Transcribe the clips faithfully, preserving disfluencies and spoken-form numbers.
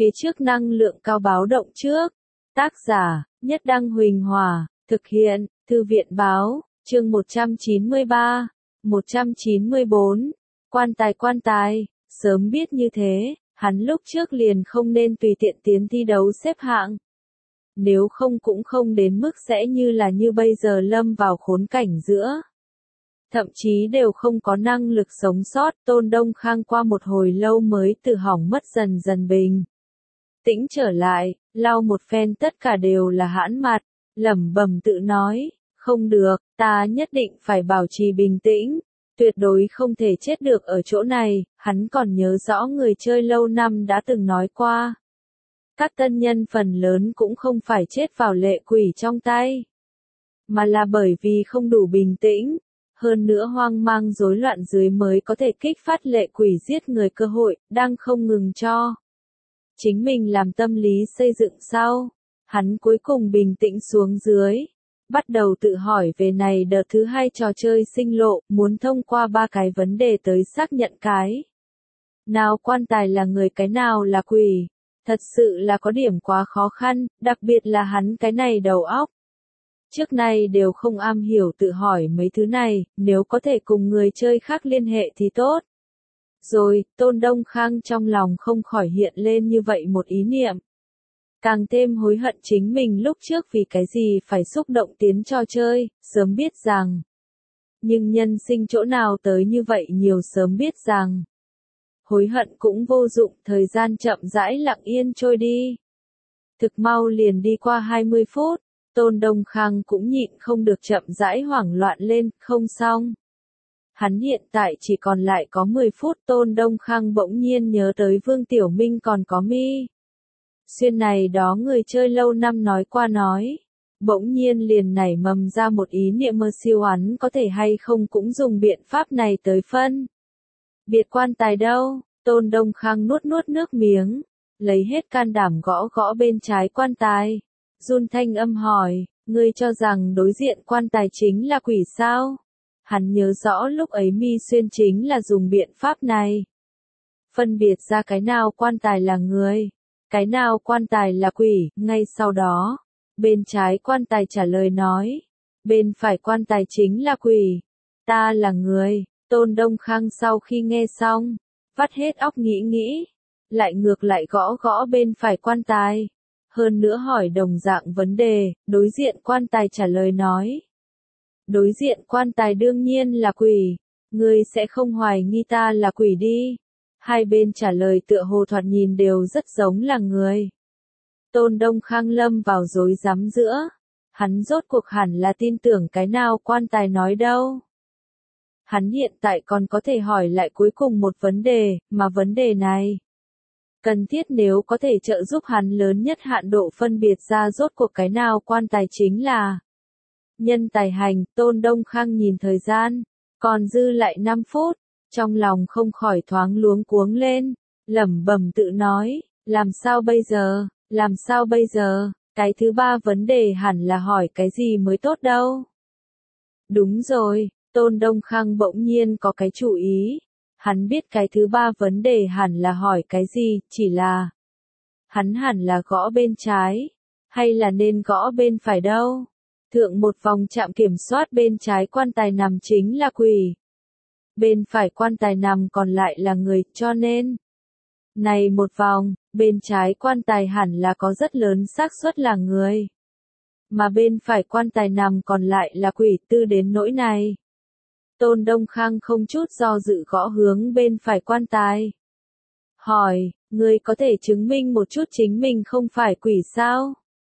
Phía trước năng lượng cao báo động trước. Tác giả, Nhất Đăng Huỳnh Hòa, thực hiện, Thư viện Báo, chương một trăm chín mươi ba, một trăm chín mươi bốn. Quan tài quan tài, sớm biết như thế, hắn lúc trước liền không nên tùy tiện tiến thi đấu xếp hạng. Nếu không cũng không đến mức sẽ như là như bây giờ lâm vào khốn cảnh giữa. Thậm chí đều không có năng lực sống sót, Tôn Đông Khang qua một hồi lâu mới từ hỏng mất dần dần bình tĩnh trở lại, lau một phen tất cả đều là hãn mặt, lẩm bẩm tự nói, không được, ta nhất định phải bảo trì bình tĩnh, tuyệt đối không thể chết được ở chỗ này, hắn còn nhớ rõ người chơi lâu năm đã từng nói qua. Các tân nhân phần lớn cũng không phải chết vào lệ quỷ trong tay, mà là bởi vì không đủ bình tĩnh, hơn nữa hoang mang rối loạn dưới mới có thể kích phát lệ quỷ giết người cơ hội, đang không ngừng cho chính mình làm tâm lý xây dựng sau. Hắn cuối cùng bình tĩnh xuống dưới, bắt đầu tự hỏi về này đợt thứ hai trò chơi sinh lộ, muốn thông qua ba cái vấn đề tới xác nhận cái nào quan tài là người cái nào là quỷ. Thật sự là có điểm quá khó khăn, đặc biệt là hắn cái này đầu óc. Trước nay đều không am hiểu tự hỏi mấy thứ này, nếu có thể cùng người chơi khác liên hệ thì tốt. Rồi, Tôn Đông Khang trong lòng không khỏi hiện lên như vậy một ý niệm. Càng thêm hối hận chính mình lúc trước vì cái gì phải xúc động tiến trò chơi, sớm biết rằng. Nhưng nhân sinh chỗ nào tới như vậy nhiều sớm biết rằng. Hối hận cũng vô dụng, thời gian chậm rãi lặng yên trôi đi. Thực mau liền đi qua hai mươi phút, Tôn Đông Khang cũng nhịn không được chậm rãi hoảng loạn lên, không xong. Hắn hiện tại chỉ còn lại có mười phút, Tôn Đông Khang bỗng nhiên nhớ tới Vương Tiểu Minh còn có mi. Xuyên này đó người chơi lâu năm nói qua nói. Bỗng nhiên liền nảy mầm ra một ý niệm mơ siêu hắn có thể hay không cũng dùng biện pháp này tới phân. Biệt quan tài đâu, Tôn Đông Khang nuốt nuốt nước miếng, lấy hết can đảm gõ gõ bên trái quan tài. Run thanh âm hỏi, ngươi cho rằng đối diện quan tài chính là quỷ sao? Hắn nhớ rõ lúc ấy Mi Xuyên chính là dùng biện pháp này. Phân biệt ra cái nào quan tài là người, cái nào quan tài là quỷ, ngay sau đó. Bên trái quan tài trả lời nói, bên phải quan tài chính là quỷ, ta là người. Tôn Đông Khang sau khi nghe xong, vắt hết óc nghĩ nghĩ, lại ngược lại gõ gõ bên phải quan tài. Hơn nữa hỏi đồng dạng vấn đề, đối diện quan tài trả lời nói. Đối diện quan tài đương nhiên là quỷ, ngươi sẽ không hoài nghi ta là quỷ đi. Hai bên trả lời tựa hồ thoạt nhìn đều rất giống là người. Tôn Đông Khang lâm vào rối rắm giữa, hắn rốt cuộc hẳn là tin tưởng cái nào quan tài nói đâu. Hắn hiện tại còn có thể hỏi lại cuối cùng một vấn đề, mà vấn đề này cần thiết nếu có thể trợ giúp hắn lớn nhất hạn độ phân biệt ra rốt cuộc cái nào quan tài chính là nhân tài hành. Tôn Đông Khang nhìn thời gian, còn dư lại năm phút, trong lòng không khỏi thoáng luống cuống lên, lẩm bẩm tự nói, làm sao bây giờ, làm sao bây giờ, cái thứ ba vấn đề hẳn là hỏi cái gì mới tốt đâu. Đúng rồi, Tôn Đông Khang bỗng nhiên có cái chủ ý. Hắn biết cái thứ ba vấn đề hẳn là hỏi cái gì, chỉ là hắn hẳn là gõ bên trái, hay là nên gõ bên phải đâu. Thượng một vòng trạm kiểm soát bên trái quan tài nằm chính là quỷ. Bên phải quan tài nằm còn lại là người, cho nên này một vòng, bên trái quan tài hẳn là có rất lớn xác suất là người. Mà bên phải quan tài nằm còn lại là quỷ, tư đến nỗi này. Tôn Đông Khang không chút do dự gõ hướng bên phải quan tài. Hỏi, ngươi có thể chứng minh một chút chính mình không phải quỷ sao?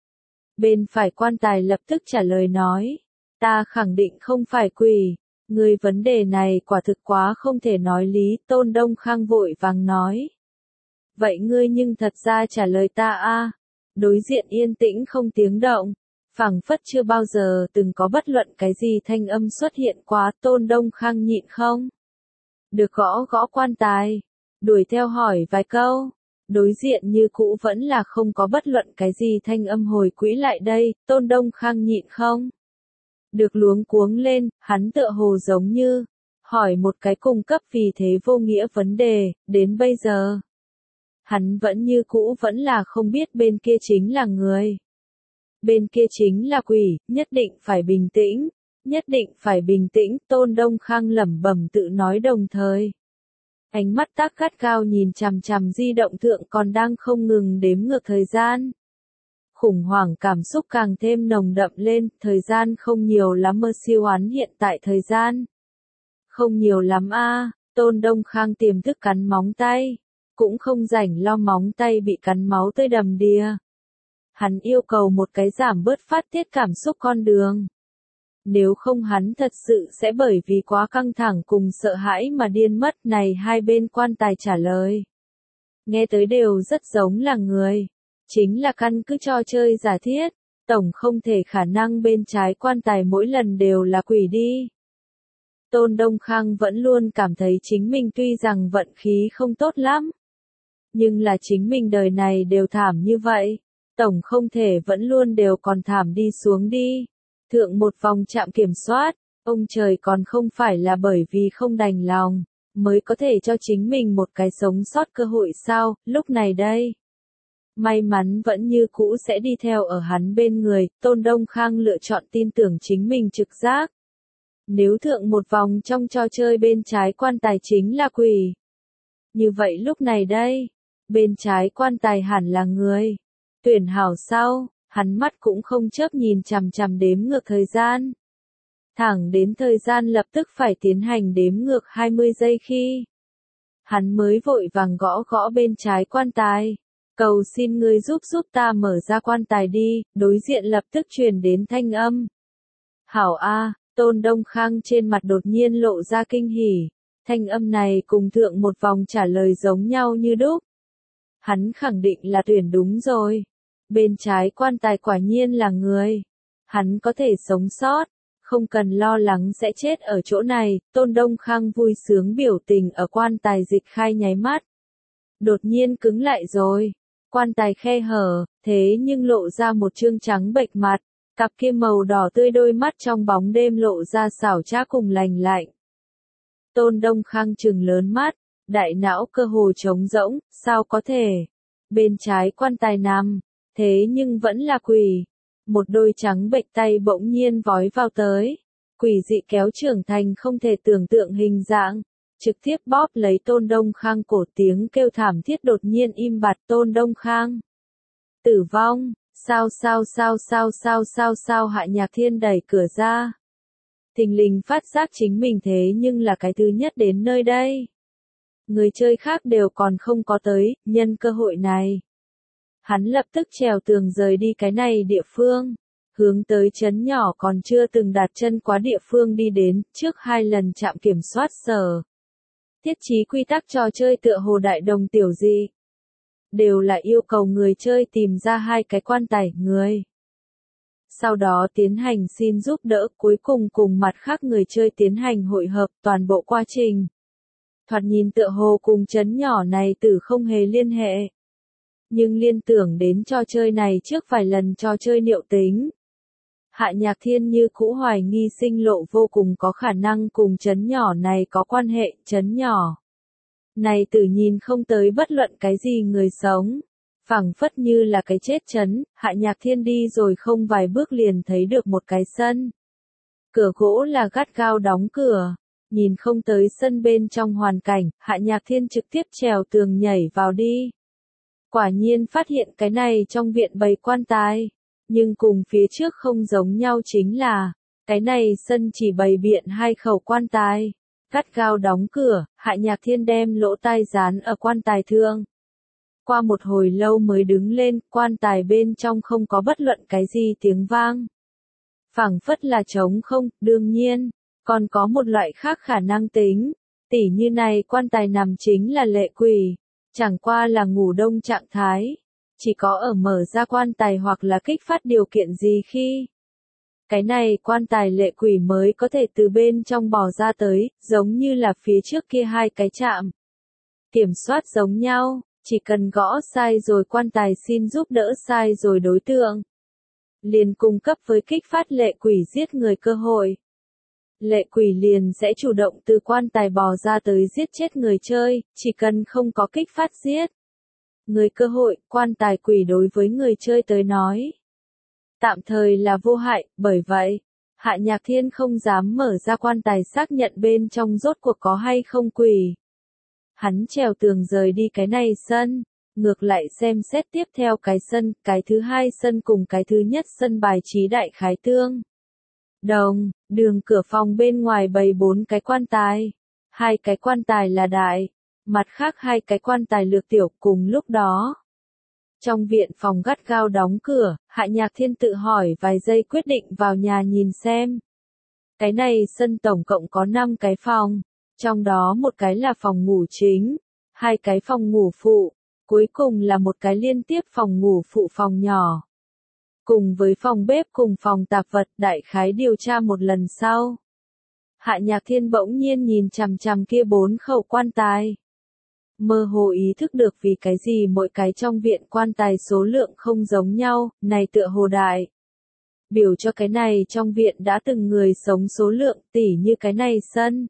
Bên phải quan tài lập tức trả lời nói, ta khẳng định không phải quỷ, ngươi vấn đề này quả thực quá không thể nói lý. Tôn Đông Khang vội vàng nói. Vậy ngươi nhưng thật ra trả lời ta a. Đối diện yên tĩnh không tiếng động. Phảng phất chưa bao giờ từng có bất luận cái gì thanh âm xuất hiện quá. Tôn Đông Khang nhịn không được gõ gõ quan tài, đuổi theo hỏi vài câu. Đối diện như cũ vẫn là không có bất luận cái gì thanh âm hồi quỹ lại đây. Tôn Đông Khang nhịn không được luống cuống lên, hắn tựa hồ giống như hỏi một cái cung cấp vì thế vô nghĩa vấn đề. Đến bây giờ Hắn vẫn như cũ vẫn là không biết bên kia chính là người. Bên kia chính là quỷ, nhất định phải bình tĩnh, nhất định phải bình tĩnh, Tôn Đông Khang lẩm bẩm tự nói đồng thời. Ánh mắt tác gắt gao nhìn chằm chằm di động thượng còn đang không ngừng đếm ngược thời gian. Khủng hoảng cảm xúc càng thêm nồng đậm lên, thời gian không nhiều lắm mơ siêu oán hiện tại thời gian. Không nhiều lắm a. Tôn Đông Khang tiềm thức cắn móng tay, cũng không rảnh lo móng tay bị cắn máu tươi đầm đìa. Hắn yêu cầu một cái giảm bớt phát tiết cảm xúc con đường. Nếu không hắn thật sự sẽ bởi vì quá căng thẳng cùng sợ hãi mà điên mất. Này hai bên quan tài trả lời. Nghe tới đều rất giống là người. Chính là căn cứ trò chơi giả thiết. Tổng không thể khả năng bên trái quan tài mỗi lần đều là quỷ đi. Tôn Đông Khang vẫn luôn cảm thấy chính mình tuy rằng vận khí không tốt lắm. Nhưng là chính mình đời này đều thảm như vậy. Tổng không thể vẫn luôn đều còn thảm đi xuống đi. Thượng một vòng trạm kiểm soát, ông trời còn không phải là bởi vì không đành lòng, mới có thể cho chính mình một cái sống sót cơ hội sao, lúc này đây. May mắn vẫn như cũ sẽ đi theo ở hắn bên người, Tôn Đông Khang lựa chọn tin tưởng chính mình trực giác. Nếu thượng một vòng trong trò chơi bên trái quan tài chính là quỷ. Như vậy lúc này đây, bên trái quan tài hẳn là người. Tuyển hảo sau, hắn mắt cũng không chớp nhìn chằm chằm đếm ngược thời gian. Thẳng đến thời gian lập tức phải tiến hành đếm ngược hai mươi giây khi. Hắn mới vội vàng gõ gõ bên trái quan tài. Cầu xin ngươi giúp giúp ta mở ra quan tài đi, đối diện lập tức truyền đến thanh âm. Hảo A, Tôn Đông Khang trên mặt đột nhiên lộ ra kinh hỉ. Thanh âm này cùng thượng một vòng trả lời giống nhau như đúc. Hắn khẳng định là tuyển đúng rồi. Bên trái quan tài quả nhiên là người. Hắn có thể sống sót, không cần lo lắng sẽ chết ở chỗ này. Tôn Đông Khang vui sướng biểu tình ở quan tài dịch khai nháy mắt. Đột nhiên cứng lại rồi. Quan tài khe hở, thế nhưng lộ ra một trương trắng bệch mặt. Cặp kia màu đỏ tươi đôi mắt trong bóng đêm lộ ra xảo trá cùng lành lạnh. Tôn Đông Khang trừng lớn mắt, đại não cơ hồ trống rỗng, sao có thể. Bên trái quan tài nằm, thế nhưng vẫn là quỷ. Một đôi trắng bệch tay bỗng nhiên vói vào tới. Quỷ dị kéo trưởng thành không thể tưởng tượng hình dạng. Trực tiếp bóp lấy Tôn Đông Khang cổ, tiếng kêu thảm thiết đột nhiên im bặt. Tôn Đông Khang tử vong, sao sao sao sao sao sao sao Hạ Nhạc Thiên đẩy cửa ra. Thình lình phát giác chính mình thế nhưng là cái thứ nhất đến nơi đây. Người chơi khác đều còn không có tới, nhân cơ hội này. Hắn lập tức trèo tường rời đi cái này địa phương, hướng tới trấn nhỏ còn chưa từng đặt chân quá địa phương đi đến, trước hai lần trạm kiểm soát sở. Thiết trí quy tắc trò chơi tựa hồ đại đồng tiểu dị. Đều là yêu cầu người chơi tìm ra hai cái quan tài, người. Sau đó tiến hành xin giúp đỡ, cuối cùng cùng mặt khác người chơi tiến hành hội hợp toàn bộ quá trình. Thoạt nhìn tựa hồ cùng trấn nhỏ này tử không hề liên hệ. Nhưng liên tưởng đến trò chơi này trước vài lần trò chơi niệu tính. Hạ Nhạc Thiên như cũ hoài nghi sinh lộ vô cùng có khả năng cùng trấn nhỏ này có quan hệ, trấn nhỏ. Này tử nhìn không tới bất luận cái gì người sống. Phẳng phất như là cái chết trấn, Hạ Nhạc Thiên đi rồi không vài bước liền thấy được một cái sân. Cửa gỗ là gắt gao đóng cửa. Nhìn không tới sân bên trong hoàn cảnh, Hạ Nhạc Thiên trực tiếp trèo tường nhảy vào đi. Quả nhiên phát hiện cái này trong viện bày quan tài. Nhưng cùng phía trước không giống nhau chính là, cái này sân chỉ bày biện hai khẩu quan tài. Gắt gao đóng cửa, Hạ Nhạc Thiên đem lỗ tai dán ở quan tài thượng. Qua một hồi lâu mới đứng lên, quan tài bên trong không có bất luận cái gì tiếng vang. Phảng phất là trống không, đương nhiên, còn có một loại khác khả năng tính. Tỉ như này quan tài nằm chính là lệ quỷ, chẳng qua là ngủ đông trạng thái. Chỉ có ở mở ra quan tài hoặc là kích phát điều kiện gì khi. Cái này quan tài lệ quỷ mới có thể từ bên trong bò ra tới, giống như là phía trước kia hai cái chạm. Kiểm soát giống nhau. Chỉ cần gõ sai rồi quan tài xin giúp đỡ sai rồi đối tượng. Liền cung cấp với kích phát lệ quỷ giết người cơ hội. Lệ quỷ liền sẽ chủ động từ quan tài bò ra tới giết chết người chơi, chỉ cần không có kích phát giết. Người cơ hội, quan tài quỷ đối với người chơi tới nói. Tạm thời là vô hại, bởi vậy, Hạ Nhạc Thiên không dám mở ra quan tài xác nhận bên trong rốt cuộc có hay không quỷ. Hắn trèo tường rời đi cái này sân, ngược lại xem xét tiếp theo cái sân, cái thứ hai sân cùng cái thứ nhất sân bài trí đại khái tương. Đồng, đường cửa phòng bên ngoài bày bốn cái quan tài. Hai cái quan tài là đại, mặt khác hai cái quan tài lược tiểu cùng lúc đó. Trong viện phòng gắt gao đóng cửa, Hạ Nhạc Thiên tự hỏi vài giây quyết định vào nhà nhìn xem. Cái này sân tổng cộng có năm cái phòng, trong đó một cái là phòng ngủ chính, hai cái phòng ngủ phụ, cuối cùng là một cái liên tiếp phòng ngủ phụ phòng nhỏ. Cùng với phòng bếp cùng phòng tạp vật đại khái điều tra một lần sau. Hạ Nhạc Thiên bỗng nhiên nhìn chằm chằm kia bốn khẩu quan tài. Mơ hồ ý thức được vì cái gì mỗi cái trong viện quan tài số lượng không giống nhau, này tựa hồ đại. Biểu cho cái này trong viện đã từng người sống số lượng tỉ như cái này sân.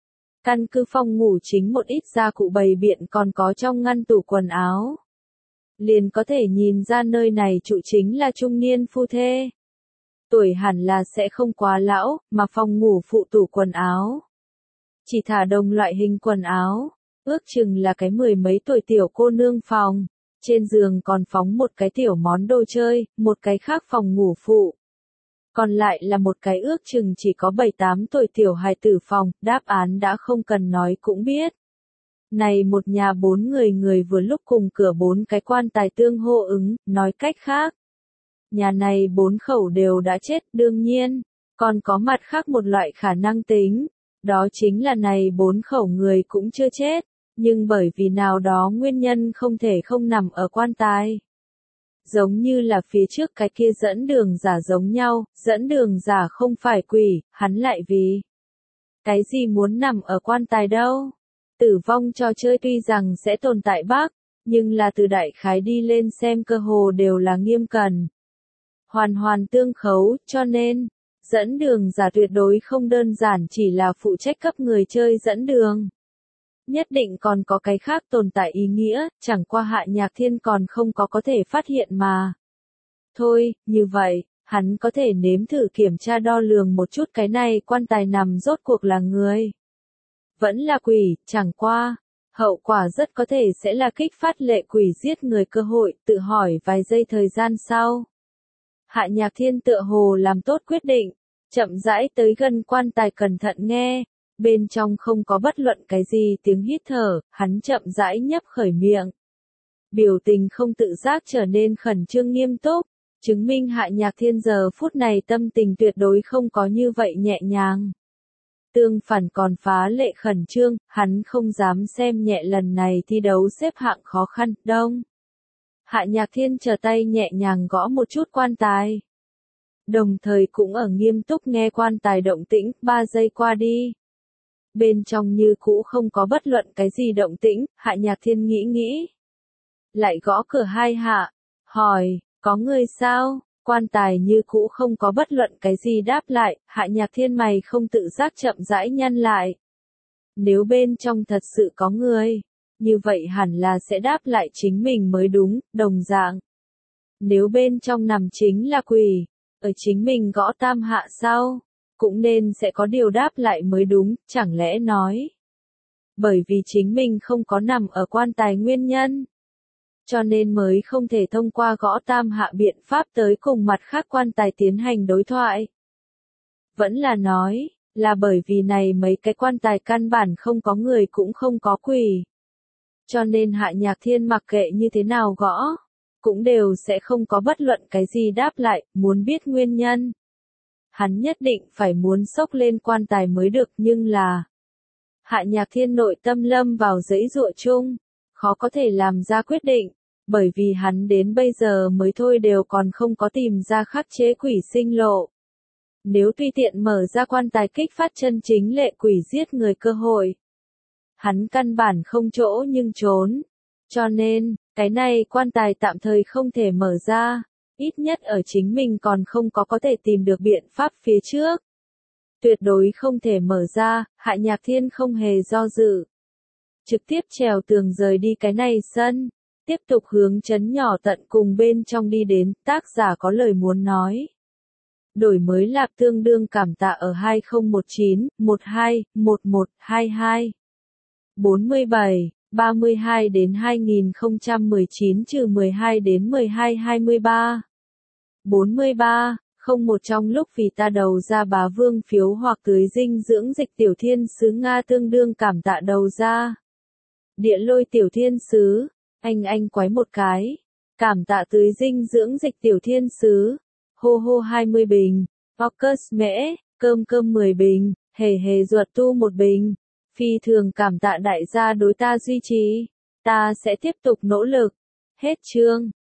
Căn cứ phòng ngủ chính một ít gia cụ bày biện còn có trong ngăn tủ quần áo. Liền có thể nhìn ra nơi này trụ chính là trung niên phu thê. Tuổi hẳn là sẽ không quá lão, mà phòng ngủ phụ tủ quần áo. Chỉ thả đồng loại hình quần áo, ước chừng là cái mười mấy tuổi tiểu cô nương phòng. Trên giường còn phóng một cái tiểu món đồ chơi, một cái khác phòng ngủ phụ. Còn lại là một cái ước chừng chỉ có bảy tám tuổi tiểu hài tử phòng, đáp án đã không cần nói cũng biết. Này một nhà bốn người người vừa lúc cùng cửa bốn cái quan tài tương hô ứng, nói cách khác. Nhà này bốn khẩu đều đã chết, đương nhiên, còn có mặt khác một loại khả năng tính, đó chính là này bốn khẩu người cũng chưa chết, nhưng bởi vì nào đó nguyên nhân không thể không nằm ở quan tài. Giống như là phía trước cái kia dẫn đường giả giống nhau, dẫn đường giả không phải quỷ, hắn lại vì cái gì muốn nằm ở quan tài đâu. Tử vong trò chơi tuy rằng sẽ tồn tại bác, nhưng là từ đại khái đi lên xem cơ hồ đều là nghiêm cẩn. Hoàn hoàn tương khấu, cho nên, dẫn đường giả tuyệt đối không đơn giản chỉ là phụ trách cấp người chơi dẫn đường. Nhất định còn có cái khác tồn tại ý nghĩa, chẳng qua Hạ Nhạc Thiên còn không có có thể phát hiện mà. Thôi, như vậy, hắn có thể nếm thử kiểm tra đo lường một chút cái này quan tài nằm rốt cuộc là người. Vẫn là quỷ, chẳng qua. Hậu quả rất có thể sẽ là kích phát lệ quỷ giết người cơ hội, tự hỏi vài giây thời gian sau. Hạ Nhạc Thiên tựa hồ làm tốt quyết định, chậm rãi tới gần quan tài cẩn thận nghe, bên trong không có bất luận cái gì tiếng hít thở, hắn chậm rãi nhấp khởi miệng. Biểu tình không tự giác trở nên khẩn trương nghiêm túc, chứng minh Hạ Nhạc Thiên giờ phút này tâm tình tuyệt đối không có như vậy nhẹ nhàng. Tương phản còn phá lệ khẩn trương, hắn không dám xem nhẹ lần này thi đấu xếp hạng khó khăn, đông. Hạ Nhạc Thiên trở tay nhẹ nhàng gõ một chút quan tài. Đồng thời cũng ở nghiêm túc nghe quan tài động tĩnh, ba giây qua đi. Bên trong như cũ không có bất luận cái gì động tĩnh, Hạ Nhạc Thiên nghĩ nghĩ. Lại gõ cửa hai hạ, hỏi, có người sao? Quan tài như cũ không có bất luận cái gì đáp lại, Hạ Nhạc Thiên mày không tự giác chậm rãi nhăn lại. Nếu bên trong thật sự có người, như vậy hẳn là sẽ đáp lại chính mình mới đúng, đồng dạng. Nếu bên trong nằm chính là quỷ, ở chính mình gõ tam hạ sau, cũng nên sẽ có điều đáp lại mới đúng, chẳng lẽ nói. Bởi vì chính mình không có nằm ở quan tài nguyên nhân. Cho nên mới không thể thông qua gõ tam hạ biện pháp tới cùng mặt khác quan tài tiến hành đối thoại. Vẫn là nói, là bởi vì này mấy cái quan tài căn bản không có người cũng không có quỷ. Cho nên Hạ Nhạc Thiên mặc kệ như thế nào gõ, cũng đều sẽ không có bất luận cái gì đáp lại, muốn biết nguyên nhân. Hắn nhất định phải muốn xốc lên quan tài mới được nhưng là Hạ Nhạc Thiên nội tâm lâm vào dãy dụa chung, khó có thể làm ra quyết định, bởi vì hắn đến bây giờ mới thôi đều còn không có tìm ra khắc chế quỷ sinh lộ. Nếu tùy tiện mở ra quan tài kích phát chân chính lệ quỷ giết người cơ hội, hắn căn bản không chỗ nhưng trốn. Cho nên, cái này quan tài tạm thời không thể mở ra, ít nhất ở chính mình còn không có có thể tìm được biện pháp phía trước. Tuyệt đối không thể mở ra, Hạ Nhạc Thiên không hề do dự. Trực tiếp trèo tường rời đi cái này sân, Tiếp tục hướng trấn nhỏ tận cùng bên trong đi đến, tác giả có lời muốn nói. Đổi mới lạc tương đương cảm tạ ở hai không một chín, mười hai, mười một, hai hai. bốn mươi bảy, ba mươi hai đến hai nghìn không trăm mười chín trừ mười hai đến mười hai hai mươi ba. bốn mươi ba, không một trong lúc vì ta đầu ra bá vương phiếu hoặc tưới dinh dưỡng dịch tiểu thiên sứ Nga tương đương cảm tạ đầu ra. Địa lôi tiểu thiên sứ, anh anh quái một cái. Cảm tạ tưới dinh dưỡng dịch tiểu thiên sứ. Hô hô hai mươi bình. Focus mễ, cơm cơm mười bình. Hề hề ruột tu một bình. Phi thường cảm tạ đại gia đối ta duy trì. Ta sẽ tiếp tục nỗ lực. Hết chương.